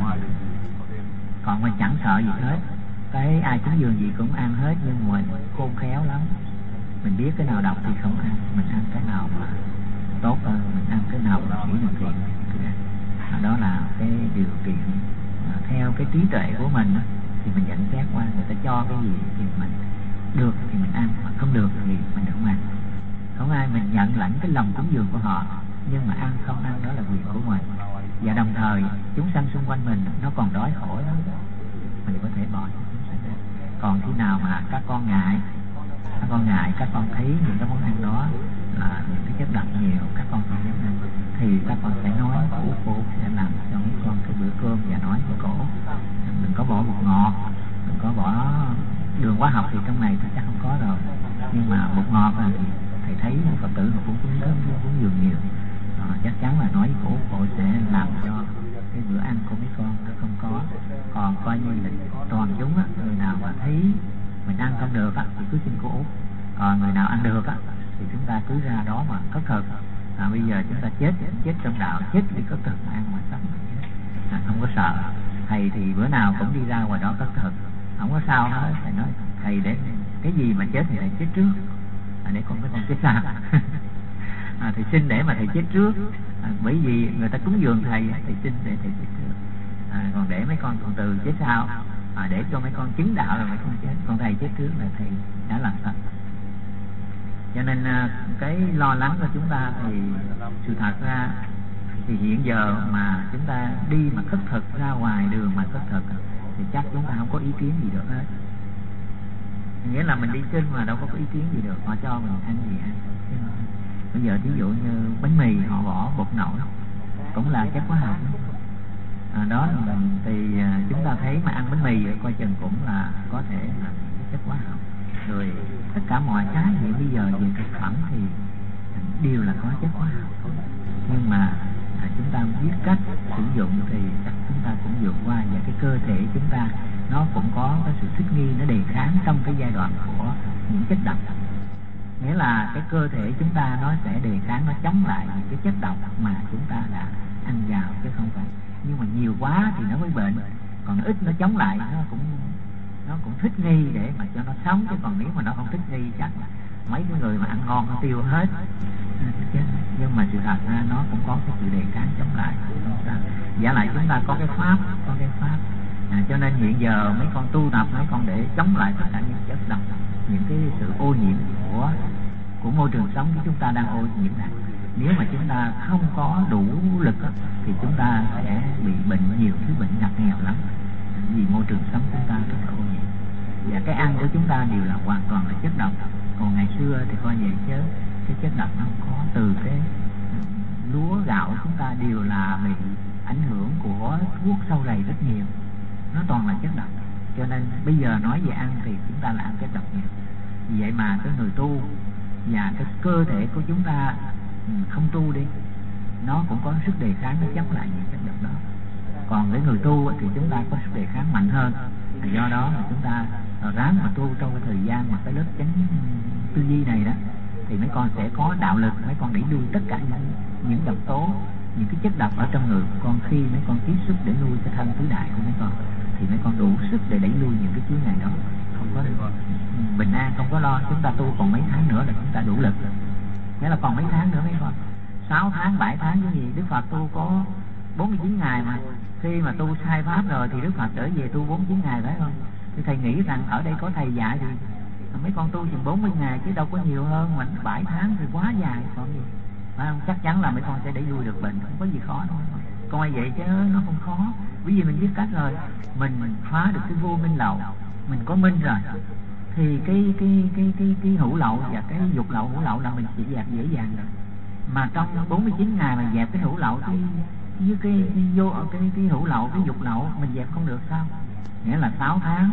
Còn mình chẳng sợ gì hết, cái ai cúng dường gì cũng ăn hết, nhưng mà khôn khéo lắm. Mình biết cái nào độc thì không ăn, mình ăn cái nào mà tốt hơn, mình ăn cái nào mà chỉ được thiện. Đó là cái điều kiện theo cái trí tuệ của mình thì mình nhận xét qua. Người ta cho cái gì thì mình được thì mình ăn, mà không được thì mình không ăn. Không ai mình nhận lãnh cái lòng cúng dường của họ, nhưng mà ăn không ăn đó là quyền của mình. Và đồng thời chúng sanh xung quanh mình nó còn đói khổ lắm, mình có thể bỏ cho chúng sanh ra. Còn khi nào mà các con ngại, các con thấy những cái món ăn đó là những cái chất độc nhiều, các con không dám ăn, thì các con sẽ nói cô sẽ làm cho mấy con cái bữa cơm, và nói với cổ đừng có bỏ bột ngọt, đừng có bỏ đường hóa học, thì trong này thì chắc không có rồi. Nhưng mà bột ngọt thì thầy thấy Phật tử họ cũng cúng dường nhiều. Chắc chắn là nói với cổ sẽ làm cho cái bữa ăn của mấy con nó không có. Còn coi như là toàn chúng người nào mà thấy mình ăn không được thì cứ xin cô Út. Còn người nào ăn được thì chúng ta cứ ra đó mà cất thực. Bây giờ chúng ta chết trong đạo, chết đi cất thực mà ăn mà sống không có sợ. Thầy thì bữa nào cũng đi ra ngoài đó cất thực, không có sao hết. Thầy nói thầy để cái gì mà chết thì thầy chết trước, để con mới còn chết sao. Thầy xin để mà thầy chết trước, bởi vì người ta cúng dường thầy xin để thầy chết trước, còn để mấy con còn từ chết sau, để cho mấy con chứng đạo rồi mấy con chết, còn thầy chết trước là thầy đã làm thật. Cho nên cái lo lắng của chúng ta thì sự thật ra thì hiện giờ mà chúng ta đi mà khất thực ra ngoài đường mà khất thực thì chắc chúng ta không có ý kiến gì được hết. Nghĩa là mình đi xin mà đâu có ý kiến gì được, họ cho mình ăn gì ăn. Bây giờ ví dụ như bánh mì họ bỏ bột nổi cũng là chất hóa học đó, thì chúng ta thấy mà ăn bánh mì coi chừng cũng là có thể là chất hóa học. Rồi tất cả mọi cái hiện bây giờ về thực phẩm thì đều là có chất hóa học, nhưng mà chúng ta biết cách sử dụng thì chắc chúng ta cũng vượt qua. Và cái cơ thể chúng ta nó cũng có cái sự thích nghi, nó đề kháng trong cái giai đoạn của những chất độc. Nghĩa là cái cơ thể chúng ta nó sẽ đề kháng, nó chống lại những cái chất độc mà chúng ta đã ăn vào, chứ không phải. Nhưng mà nhiều quá thì nó mới bệnh, còn ít nó chống lại, nó cũng thích nghi để mà cho nó sống. Chứ còn nếu mà nó không thích nghi chắc mấy cái người mà ăn ngon nó tiêu hết. Nhưng mà sự thật ra nó cũng có cái sự đề kháng chống lại của chúng ta. Giả lại chúng ta có cái pháp, cho nên hiện giờ mấy con tu tập, mấy con để chống lại tất cả những chất độc, những cái sự ô nhiễm của môi trường sống của chúng ta đang ô nhiễm này. Nếu mà chúng ta không có đủ lực thì chúng ta sẽ bị bệnh, nhiều thứ bệnh ngặt nghèo lắm, vì môi trường sống chúng ta rất là ô nhiễm. Và cái ăn của chúng ta đều là hoàn toàn là chất độc. Còn ngày xưa thì coi vậy chứ cái chất độc nó không có. Từ cái lúa gạo chúng ta đều là bị ảnh hưởng của thuốc sâu rầy rất nhiều, nó toàn là chất độc. Cho nên bây giờ nói về ăn thì chúng ta là ăn chất độc nhiều. Vì vậy mà cái người tu và cái cơ thể của chúng ta không tu đi, nó cũng có sức đề kháng, nó chống lại những chất độc đó. Còn cái người tu thì chúng ta có sức đề kháng mạnh hơn. Do đó mà chúng ta ráng mà tu trong cái thời gian mà cái lớp chánh tư duy này đó, thì mấy con sẽ có đạo lực, mấy con đẩy lui tất cả những độc tố, những cái chất độc ở trong người của con. Khi mấy con tiếp xúc để nuôi cái thân tứ đại của mấy con thì mấy con đủ sức để đẩy lui những cái chướng ngại đó, không có bình an, không có lo. Chúng ta tu còn mấy tháng nữa là chúng ta đủ lực. Nghĩa là còn mấy tháng nữa mấy con, 6 tháng, 7 tháng cái gì. Đức Phật tu có 49 ngày mà. Khi mà tu sai pháp rồi thì Đức Phật trở về tu 49 ngày, phải không? Thì thầy nghĩ rằng ở đây có thầy dạy thì mấy con tu chừng 40 ngày chứ đâu có nhiều hơn. Mà 7 tháng thì quá dài còn gì, phải không? Chắc chắn là mấy con sẽ đẩy lui được bệnh, không có gì khó đâu. Con ai vậy chứ nó không khó. Bởi vì mình biết cách rồi, mình phá được cái vô minh lậu, mình có minh rồi thì cái hữu lậu và cái dục lậu hữu lậu là mình chỉ dẹp dễ dàng rồi. Mà trong 49 ngày mà dẹp cái hữu lậu với cái hữu lậu, cái dục lậu mình dẹp không được sao? Nghĩa là 6 tháng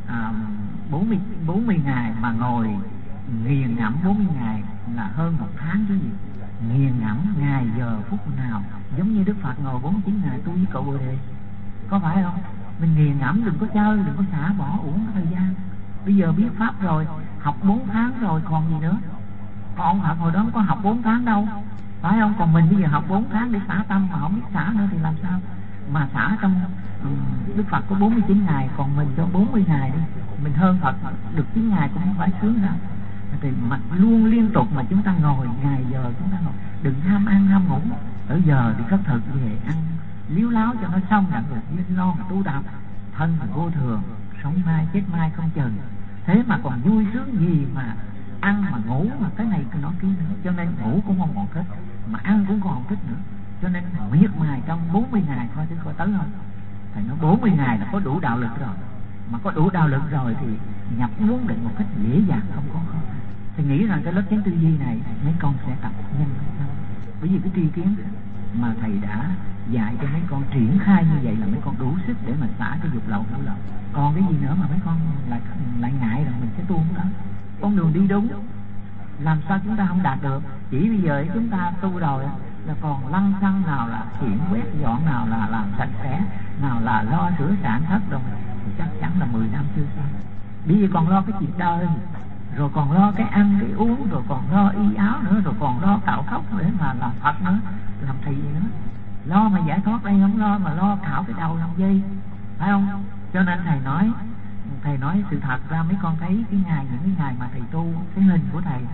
40 ngày mà ngồi nghiền ngẫm 40 ngày là hơn 1 tháng chứ gì. Nghiền ngẫm ngày giờ phút nào, giống như Đức Phật ngồi 49 ngày tu với cậu Bồ Đề, có phải không? Mình nghiền ngẫm, đừng có chơi, đừng có xả bỏ uổng thời gian. Bây giờ biết pháp rồi, học 4 tháng rồi còn gì nữa. Còn ông Phật hồi đó không có học 4 tháng đâu, phải không? Còn mình bây giờ học 4 tháng để xả tâm mà không biết xả nữa thì làm sao? Mà xả trong Đức Phật có 49 ngày, còn mình cho 40 ngày đi, mình hơn Phật được 9 ngày cũng không phải sướng đâu. Thì mà luôn liên tục mà chúng ta ngồi ngày giờ chúng ta ngồi, đừng ham ăn ham ngủ. Ở giờ thì khất thực về ăn líu láo cho nó xong đặng được lo mà tu đạo. Thân thì vô thường, sống mai chết mai không chừng. Thế mà còn vui sướng gì mà ăn mà ngủ mà cái này cái nó kia nữa. Cho nên ngủ cũng không còn thích, mà ăn cũng còn không thích nữa. Cho nên miệt mài trong 40 ngày thôi chứ có tới không. Thầy nói 40 ngày là có đủ đạo lực rồi. Mà có đủ đạo lực rồi thì nhập muốn định một cách dễ dàng, không có khó. Thầy nghĩ rằng cái lớp chánh tư duy này mấy con sẽ tập nhanh hơn. Bởi vì cái tri kiến mà thầy đã dạy cho mấy con triển khai như vậy là mấy con đủ sức để mà xả cái dục lậu hữu lậu. Còn cái gì nữa mà mấy con lại ngại rằng mình sẽ tu không đó. Con đường đi đúng, làm sao chúng ta không đạt được? Chỉ bây giờ chúng ta tu rồi là còn lăng xăng, nào là chuyển quét dọn, nào là làm sạch sẽ, nào là lo sửa sản thất rồi, thì chắc chắn là 10 năm chưa xong. Bây giờ còn lo cái chuyện đời, rồi còn lo cái ăn cái uống, rồi còn lo y áo nữa, rồi còn lo cạo tóc để mà làm Phật nữa, làm thầy gì nữa. Lo mà giải thoát đây không lo, mà lo cạo cái đầu làm gì, phải không? Cho nên thầy nói sự thật ra mấy con thấy cái ngày, những cái ngày mà thầy tu, cái hình của thầy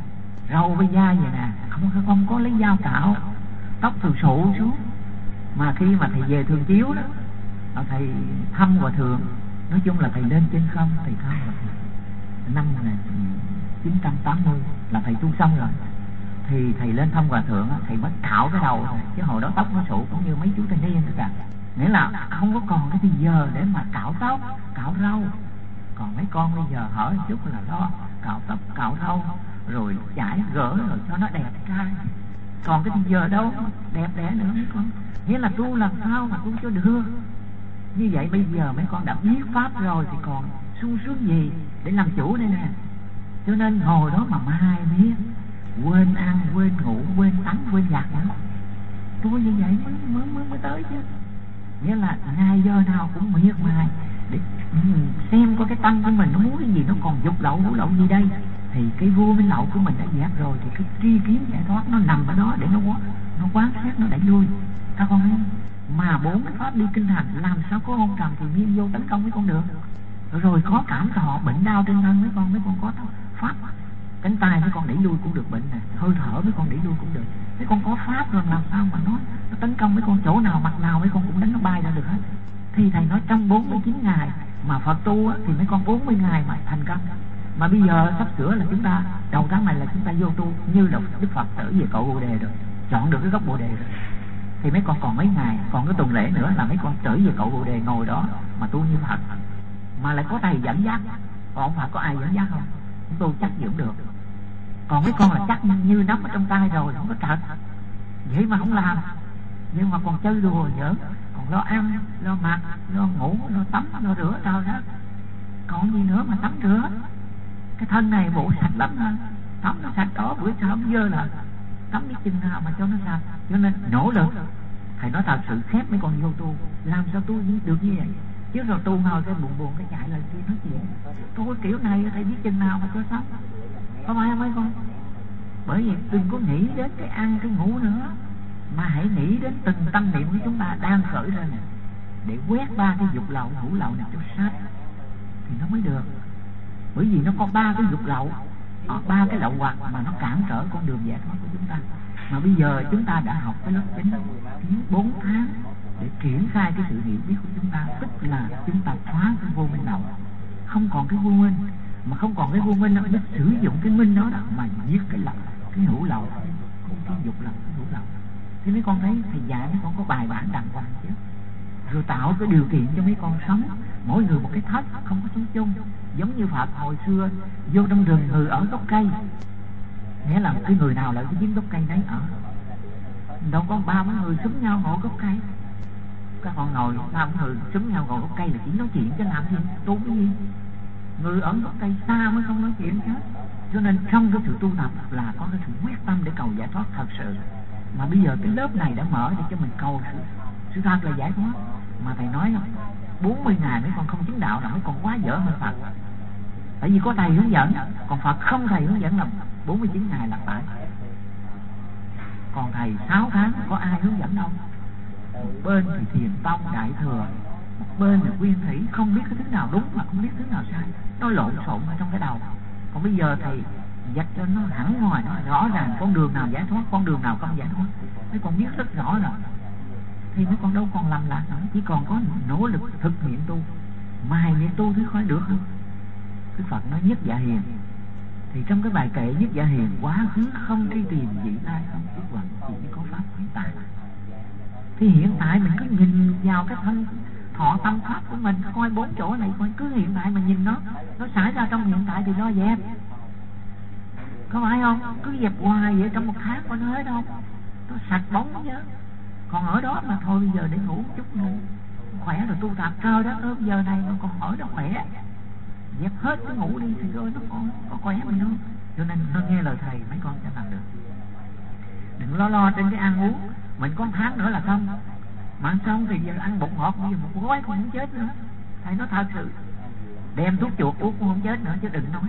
râu với da vậy nè, không có lấy dao cạo, tóc từ sụ xuống. Mà khi mà thầy về Thường Chiếu đó, thầy thăm Hòa Thượng, nói chung là thầy lên trên không, thầy thăm Hòa Thượng năm 1980 là thầy tu xong rồi, thì thầy lên thăm Hòa Thượng, thầy mới cạo cái đầu thôi, chứ hồi đó tóc nó sụ cũng như mấy chú thanh niên cả. Nghĩa là không có còn cái thì giờ để mà cạo tóc, cạo râu. Còn mấy con bây giờ hở một chút là lo cạo tóc, cạo râu, rồi chải gỡ rồi cho nó đẹp trai. Còn cái thì giờ đâu đẹp đẽ nữa mấy con. Nghĩa là tu làm sao mà tu cho được. Như vậy bây giờ mấy con đã biết pháp rồi thì còn sung sướng gì để làm chủ đây nè. Cho nên ngồi đó mà mai biết, quên ăn, quên ngủ, quên tắm, quên giặt nữa. Tu như vậy mới tới chứ. Nghĩa là ngày giờ nào cũng miệt mài để xem có cái tâm của mình nó muốn cái gì, nó còn dục lậu hữu lậu gì đây. Thì cái vô minh lậu của mình đã dẹp rồi, thì cái tri kiến giải thoát nó nằm ở đó để nó quán sát, nó đẩy lui. Các con thấy không? Mà 4 cái pháp đi kinh hành làm sao có hôn trầm thì nhiên vô tấn công mấy con được. Rồi có cảm thọ bệnh đau trên thân mấy con có pháp. Cánh tay mấy con đẩy lui cũng được bệnh nè, hơi thở mấy con đẩy lui cũng được. Mấy con có pháp rồi làm sao mà nó tấn công mấy con, chỗ nào mặt nào mấy con cũng đánh nó bay ra được hết. Thì thầy nói trong 49 ngày mà Phật tu á, thì mấy con 40 ngày mà thành công. Mà bây giờ sắp sửa là chúng ta đầu tháng này là chúng ta vô tu, như là Đức Phật trở về cội Bồ Đề rồi, chọn được cái gốc Bồ Đề rồi. Thì mấy con còn mấy ngày, còn cái tuần lễ nữa là mấy con trở về cội Bồ Đề, ngồi đó mà tu như Phật. Mà lại có thầy dẫn dắt, còn ông Phật có ai dẫn dắt không? Chúng tôi chắc dưỡng được. Còn mấy con là chắc như nắm ở trong tay rồi, không có trật. Vậy mà không làm, nhưng mà còn chơi đùa giỡn, còn lo ăn, lo mặc, lo ngủ, lo tắm, lo rửa trao đó. Còn gì nữa mà tắm rửa. Cái thân này bộ sạch lắm ha, tắm nó sạch đó, bữa sau không dơ là tắm biết chừng nào mà cho nó sạch. Cho nên nỗ lực. Thầy nói thật sự khép mấy con vô tu, làm sao tu được như vậy. Chứ rồi tu ngồi cái buồn cái chạy lại kia nói chuyện. Tôi kiểu này thầy biết chừng nào mà cho sống. Có phải không mấy con? Bởi vì đừng có nghĩ đến cái ăn cái ngủ nữa, mà hãy nghĩ đến từng tâm niệm của chúng ta đang khởi ra nè, để quét ba cái dục lậu hữu lậu này cho sát thì nó mới được. Bởi vì nó có 3 cái dục lậu, 3 cái lậu hoặc mà nó cản trở con đường giải thoát của chúng ta. Mà bây giờ chúng ta đã học cái lớp chính 4 tháng để triển khai cái sự hiểu biết của chúng ta, tức là chúng ta phá cái vô minh lậu, không còn cái vô minh. Mà không còn cái vô minh, nó biết sử dụng cái minh đó mà giết cái lậu, cái hữu lậu, cái dục lậu, cái hữu lậu. Thế mấy con thấy thầy dạy mấy con có bài bản đàng hoàng chứ. Rồi tạo cái điều kiện cho mấy con sống, mỗi người một cái thất, không có sống chung. Giống như Phật hồi xưa vô trong rừng người ở gốc cây, nghĩa là cái người nào lại cái dính gốc cây đấy ở. Đâu có 3-4 người xúm nhau ngồi gốc cây. Các con ngồi 3-4 người xúm nhau ngồi gốc cây là chỉ nói chuyện chứ làm gì, tu cái gì. Người ở gốc cây xa mới không nói chuyện chứ. Cho nên trong cái sự tu tập là có cái sự quyết tâm để cầu giải thoát thật sự. Mà bây giờ cái lớp này đã mở để cho mình cầu sự thật là giải thoát. Mà thầy nói 40 ngày mấy con không chứng đạo là mấy con quá dở hơn Phật. Tại vì có thầy hướng dẫn, còn Phật không thầy hướng dẫn là 49 ngày là phải. Còn thầy 6 tháng có ai hướng dẫn đâu. Một bên thì Thiền Tông Đại Thừa, một bên là Nguyên Thủy, không biết cái thứ nào đúng mà không biết thứ nào sai, nó lộn xộn ở trong cái đầu. Còn bây giờ thầy dắt cho nó hẳn ngoài, nó rõ ràng con đường nào giải thoát, con đường nào không giải thoát. Mấy con biết rất rõ rồi, thì mấy con đâu còn lầm lạc nữa, chỉ còn có nỗ lực thực hiện tu. Mài niệm tu thứ khỏi được không? Đức Phật nói nhất dạ hiền, thì trong cái bài kệ nhất dạ hiền, quá khứ không đi tìm vị lai không biết vận, chỉ có pháp hiện tại. Thì hiện tại mình cứ nhìn vào cái thân thọ tâm pháp của mình, coi 4 chỗ này, coi cứ hiện tại mà nhìn nó xảy ra trong hiện tại thì lo dẹp. Có phải không? Cứ dẹp hoài vậy trong một tháng có nó hết đâu, nó sạch bóng chứ. Còn ở đó mà thôi, bây giờ để ngủ chút nữa khỏe rồi tu tập cơ đó, giờ này mà còn ở đó khỏe, dẹp hết cái ngủ đi thì rồi nó còn có khỏe mình không? Cho nên nó nghe lời thầy mấy con sẽ làm được. Đừng lo trên cái ăn uống, mình có 1 tháng nữa là xong. Mà ăn xong thì giờ ăn bột ngọt, bây giờ một gói cũng không chết nữa. Thầy nói thật sự, đem thuốc chuột uống cũng không chết nữa chứ đừng nói.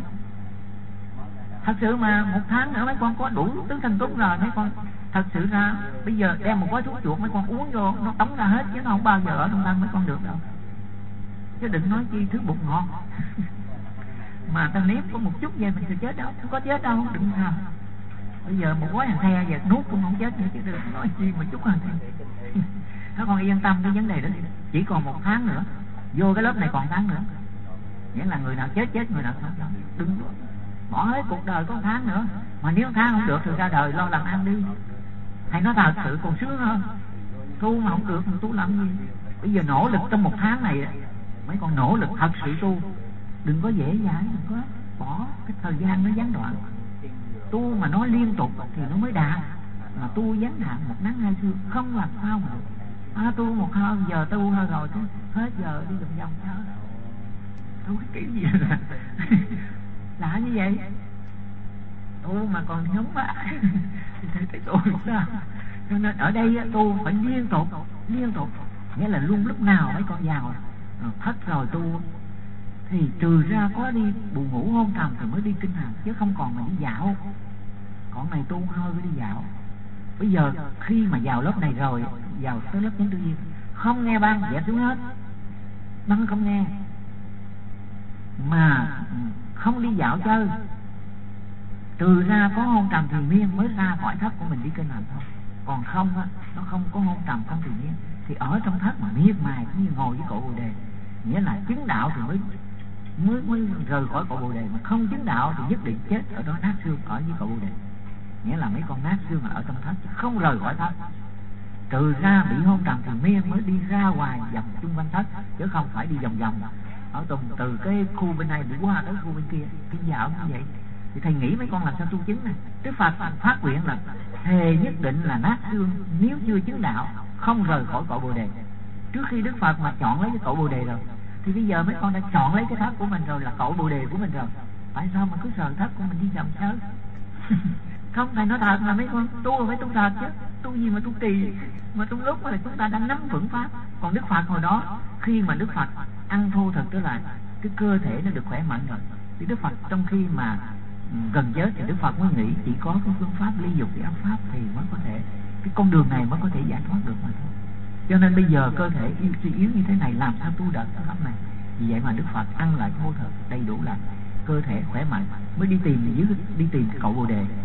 Thật sự mà 1 tháng nữa mấy con có đủ tứ thần túc rồi. Mấy con thật sự ra bây giờ đem một gói thuốc chuột mấy con uống vô nó tống ra hết, chứ nó không bao giờ ở trong thân mấy con được đâu. Chứ đừng nói chi thứ bột ngọt. Mà ta nếp có một chút vậy mình sẽ chết đâu, không có chết đâu, đừng sao. Bây giờ một gói hàng the giờ nuốt cũng không chết nữa, chứ đừng nói chi mà chút hàng the. Các con yên tâm cái vấn đề đó, chỉ còn 1 tháng nữa, vô cái lớp này còn tháng nữa, nghĩa là người nào chết người nào không. Đừng bỏ hết cuộc đời có 1 tháng nữa, mà nếu 1 tháng không được thì ra đời lo làm ăn đi. Thầy nói thật sự còn sướng hơn. Tu mà không được thì tu làm gì? Bây giờ nỗ lực trong 1 tháng này, mấy con nỗ lực thật sự tu, đừng có dễ dãi, đừng có bỏ cái thời gian nó gián đoạn. Tu mà nó liên tục thì nó mới đạt, mà tu gián đoạn 1 nắng 2 sương không làm sao mà được. Tu 1 giờ tu hơi rồi chứ hết giờ đi vòng vòng sao? Tu cái kiểu gì là lạ như vậy. Tu mà còn nhúng á thì thấy tu sao? Cho nên ở đây tu phải liên tục, nghĩa là luôn lúc nào mấy con vào thất rồi tu, thì trừ ra có đi buồn ngủ hôn trầm thì mới đi kinh hành, chứ không còn mà đi dạo. Còn này tu hơi đi dạo. Bây giờ khi mà vào lớp này rồi, vào tới lớp chánh tư duy, không nghe băng dẹp xuống hết, băng không nghe, mà không đi dạo chơi, trừ ra có hôn trầm thiền miên mới ra khỏi thất của mình đi kinh hành thôi. Còn không á, nó không có hôn trầm không thiền miên thì ở trong thất mà miệt mài cũng như ngồi với cội Bồ Đề, nghĩa là chứng đạo thì mới rời khỏi cội Bồ Đề, mà không chứng đạo thì nhất định chết ở đó nát xương ở với cội Bồ Đề. Nghĩa là mấy con nát xương ở trong thất chứ không rời khỏi thất, trừ ra bị hôn trầm thiền miên mới đi ra ngoài vòng chung quanh thất, chứ không phải đi vòng vòng ở từ cái khu bên này đi qua tới khu bên kia đi dạo như vậy. Thì thầy nghĩ mấy con làm sao tu chứng này? Đức Phật phát nguyện là thề nhất định là nát xương nếu chưa chứng đạo, không rời khỏi cội Bồ Đề. Trước khi Đức Phật mà chọn lấy cái cội Bồ Đề rồi, thì bây giờ mấy con đã chọn lấy cái thất của mình rồi, là cội Bồ Đề của mình rồi. Tại sao mà cứ sờ thất của mình đi vòng chơi? Không, thầy nói thật là mấy con tu là phải tu thật chứ. Tu gì mà tu trì, mà tu lúc là chúng ta đang nắm vững pháp. Còn Đức Phật hồi đó, khi mà Đức Phật ăn thô thực, tức là cái cơ thể nó được khỏe mạnh rồi, thì Đức Phật trong khi mà gần chết thì Đức Phật mới nghĩ chỉ có cái phương pháp ly dục để áp pháp thì mới có thể, cái con đường này mới có thể giải thoát được mà thôi. Cho nên bây giờ cơ thể suy yếu như thế này, làm sao tu đợt cái pháp này? Vì vậy mà Đức Phật ăn lại thô thực đầy đủ, là cơ thể khỏe mạnh, mới đi tìm cái cội Bồ Đề,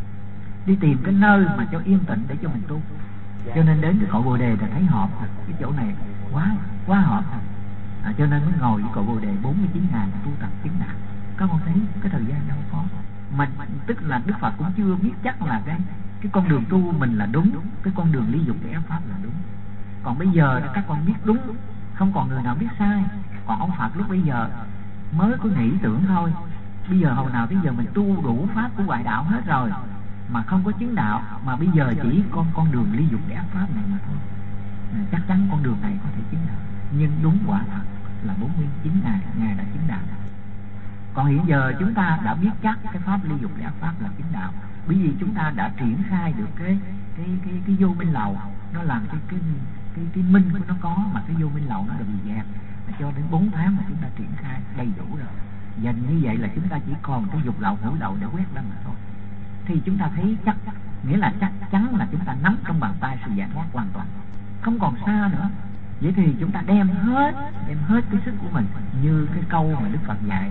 đi tìm cái nơi mà cho yên tĩnh để cho mình tu. Cho nên đến cái cội Bồ Đề là thấy hợp thật, cái chỗ này quá hợp thật. Cho nên mới ngồi với cội Bồ Đề 49 ngày tu tập chứng đạo. Các con thấy cái thời gian đâu có, mình tức là Đức Phật cũng chưa biết chắc là cái con đường tu mình là đúng, cái con đường ly dục để áp pháp là đúng. Còn bây giờ các con biết đúng, không còn người nào biết sai. Còn ông Phật lúc bây giờ mới có nghĩ tưởng thôi. Bây giờ hồi nào tới giờ mình tu đủ pháp của ngoại đạo hết rồi mà không có chứng đạo, mà bây giờ chỉ con đường ly dục để áp pháp này mà thôi. Chắc chắn con đường này có thể chứng đạo, nhưng đúng quả thật là 49 ngày Ngài đã chứng đạo. Còn hiện giờ chúng ta đã biết chắc cái pháp ly dục để áp pháp là chứng đạo, bởi vì chúng ta đã triển khai được cái vô minh lậu, nó làm cho cái minh của nó có, mà cái vô minh lậu nó bị dẹp, cho đến 4 tháng mà chúng ta triển khai đầy đủ rồi. Dần như vậy là chúng ta chỉ còn cái dục lậu ngũ lậu để quét ra mà thôi. Thì chúng ta thấy chắc, nghĩa là chắc chắn là chúng ta nắm trong bàn tay sự giải thoát hoàn toàn, không còn xa nữa. Vậy thì chúng ta đem hết cái sức của mình, như cái câu mà Đức Phật dạy,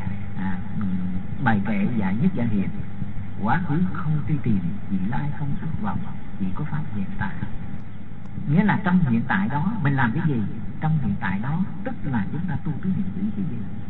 bài kệ dạy nhất giả hiền, quá khứ không truy tìm, vị lai không xuất vọng, chỉ có pháp hiện tại. Nghĩa là trong hiện tại đó mình làm cái gì, trong hiện tại đó tức là chúng ta tu tứ niệm xứ cái gì.